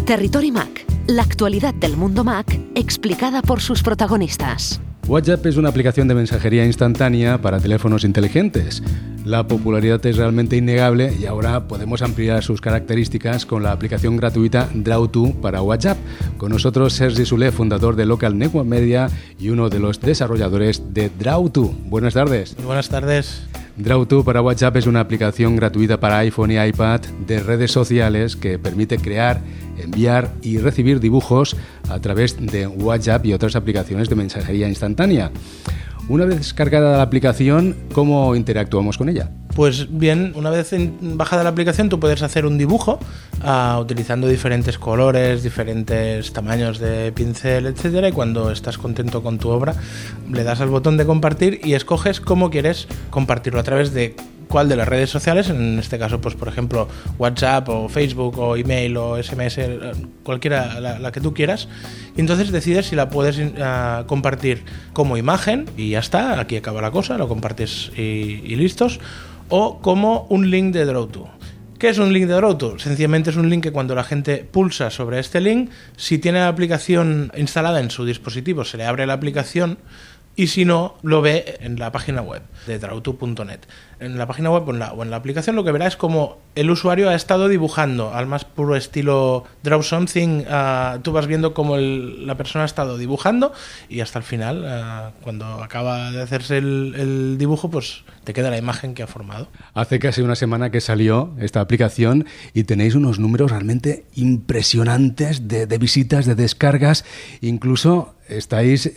Territory Mac, la actualidad del mundo Mac explicada por sus protagonistas. WhatsApp es una aplicación de mensajería instantánea para teléfonos inteligentes. La popularidad es realmente innegable y ahora podemos ampliar sus características con la aplicación gratuita Draw2 para WhatsApp. Con nosotros Sergi Soler, fundador de Local Network Media y uno de los desarrolladores de Draw2. Buenas tardes. Buenas tardes. Draw2 para WhatsApp es una aplicación gratuita para iPhone y iPad de redes sociales que permite crear, enviar y recibir dibujos a través de WhatsApp y otras aplicaciones de mensajería instantánea. Una vez descargada la aplicación, ¿cómo interactuamos con ella? Pues bien, una vez bajada la aplicación tú puedes hacer un dibujo utilizando diferentes colores, diferentes tamaños de pincel, etcétera, y cuando estás contento con tu obra le das al botón de compartir y escoges cómo quieres compartirlo, a través de cuál de las redes sociales, en este caso pues por ejemplo WhatsApp o Facebook o email o SMS, cualquiera la que tú quieras, y entonces decides si la puedes compartir como imagen y ya está, aquí acaba la cosa, lo compartes y listos, o como un link de Draw2. ¿Qué es un link de Draw2? Sencillamente es un link que cuando la gente pulsa sobre este link, si tiene la aplicación instalada en su dispositivo, se le abre la aplicación, y si no, lo ve en la página web de draw2.net. En la página web o en la aplicación lo que verá es como el usuario ha estado dibujando al más puro estilo Draw Something. Tú vas viendo cómo la persona ha estado dibujando y hasta el final, cuando acaba de hacerse el dibujo, pues te queda la imagen que ha formado. Hace casi una semana que salió esta aplicación y tenéis unos números realmente impresionantes de visitas, de descargas, incluso estáis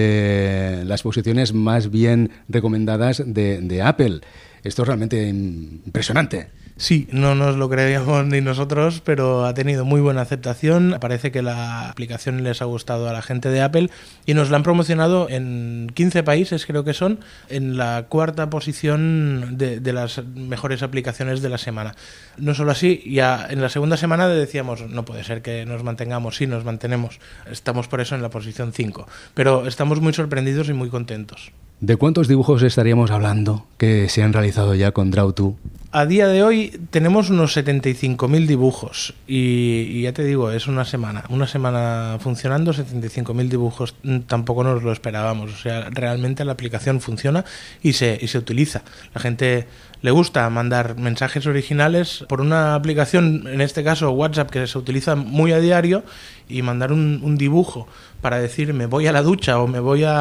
entre las posiciones más bien recomendadas de Apple. Esto es realmente impresionante. Sí, no nos lo creíamos ni nosotros, pero ha tenido muy buena aceptación. Parece que la aplicación les ha gustado a la gente de Apple y nos la han promocionado en 15 países, creo que son, en la cuarta posición de las mejores aplicaciones de la semana. No solo así, ya en la segunda semana decíamos, no puede ser que nos mantengamos. Sí, nos mantenemos. Estamos por eso en la posición 5, pero estamos muy sorprendidos y muy contentos. ¿De cuántos dibujos estaríamos hablando que se han realizado ya con Draw2? A día de hoy tenemos unos 75.000 dibujos y ya te digo, es una semana funcionando, 75.000 dibujos, tampoco nos lo esperábamos. O sea, realmente la aplicación funciona y se utiliza. La gente le gusta mandar mensajes originales por una aplicación, en este caso WhatsApp, que se utiliza muy a diario, y mandar un dibujo para decir me voy a la ducha o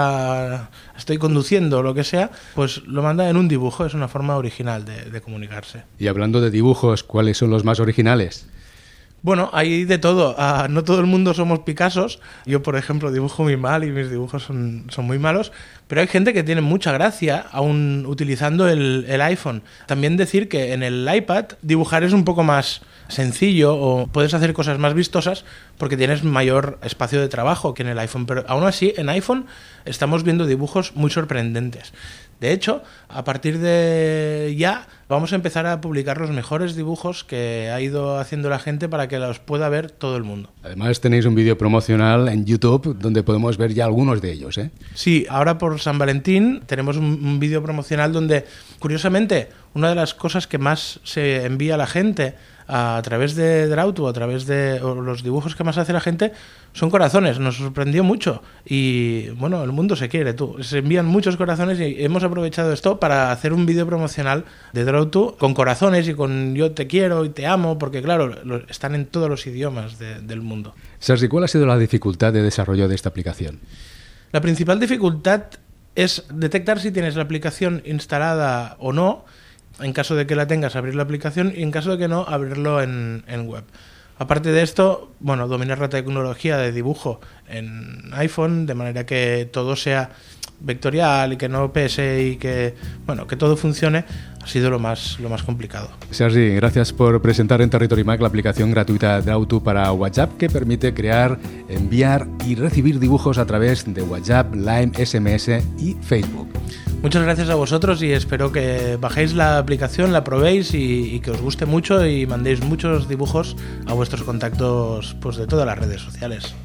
estoy conduciendo o lo que sea, pues lo manda en un dibujo. Es una forma original de comunicarse. Y hablando de dibujos, ¿cuáles son los más originales? Bueno, hay de todo. No todo el mundo somos Picassos. Yo, por ejemplo, dibujo muy mal y mis dibujos son muy malos. Pero hay gente que tiene mucha gracia aún utilizando el iPhone. También decir que en el iPad dibujar es un poco más sencillo o puedes hacer cosas más vistosas porque tienes mayor espacio de trabajo que en el iPhone. Pero aún así, en iPhone estamos viendo dibujos muy sorprendentes. De hecho, a partir de ya vamos a empezar a publicar los mejores dibujos que ha ido haciendo la gente para que los pueda ver todo el mundo. Además tenéis un vídeo promocional en YouTube donde podemos ver ya algunos de ellos, ¿eh? Sí, ahora por San Valentín tenemos un vídeo promocional donde, curiosamente, una de las cosas que más se envía a la gente a través de Draw2, a través de los dibujos que más hace la gente, son corazones. Nos sorprendió mucho y bueno, el mundo se quiere, se envían muchos corazones y hemos aprovechado esto para hacer un vídeo promocional de Draw2 con corazones y con yo te quiero y te amo, porque claro, están en todos los idiomas del mundo. Sergi, ¿cuál ha sido la dificultad de desarrollo de esta aplicación? La principal dificultad es detectar si tienes la aplicación instalada o no. En caso de que la tengas, abrir la aplicación, y en caso de que no, abrirlo en web. Aparte de esto, bueno, dominar la tecnología de dibujo en iPhone, de manera que todo sea vectorial y que no pese y que todo funcione, ha sido lo más complicado. Sergi, gracias por presentar en Territory Mac la aplicación gratuita Draw2 para WhatsApp, que permite crear, enviar y recibir dibujos a través de WhatsApp, Line, SMS y Facebook. Muchas gracias a vosotros y espero que bajéis la aplicación, la probéis y que os guste mucho y mandéis muchos dibujos a vuestros contactos, pues, de todas las redes sociales.